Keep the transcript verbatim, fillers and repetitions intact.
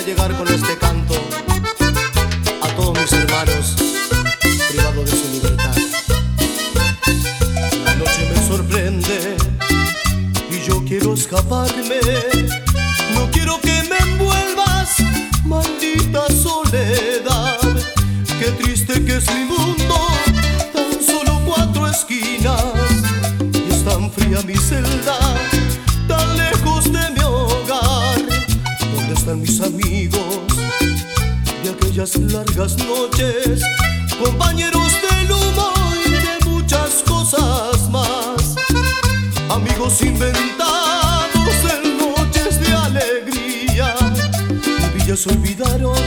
llegar con este canto a todos mis hermanos privados de su libertad. La noche me sorprende y yo quiero escaparme. No quiero que me envuelvas, maldita soledad. Qué triste que es mi mundo, tan solo cuatro esquinas, y es tan fría mi celda, tan lejos de mi hogar. ¿Dónde están mis amigos de aquellas largas noches, compañeros del humo y de muchas cosas más? Amigos inventados en noches de alegría, mi vida se olvidaron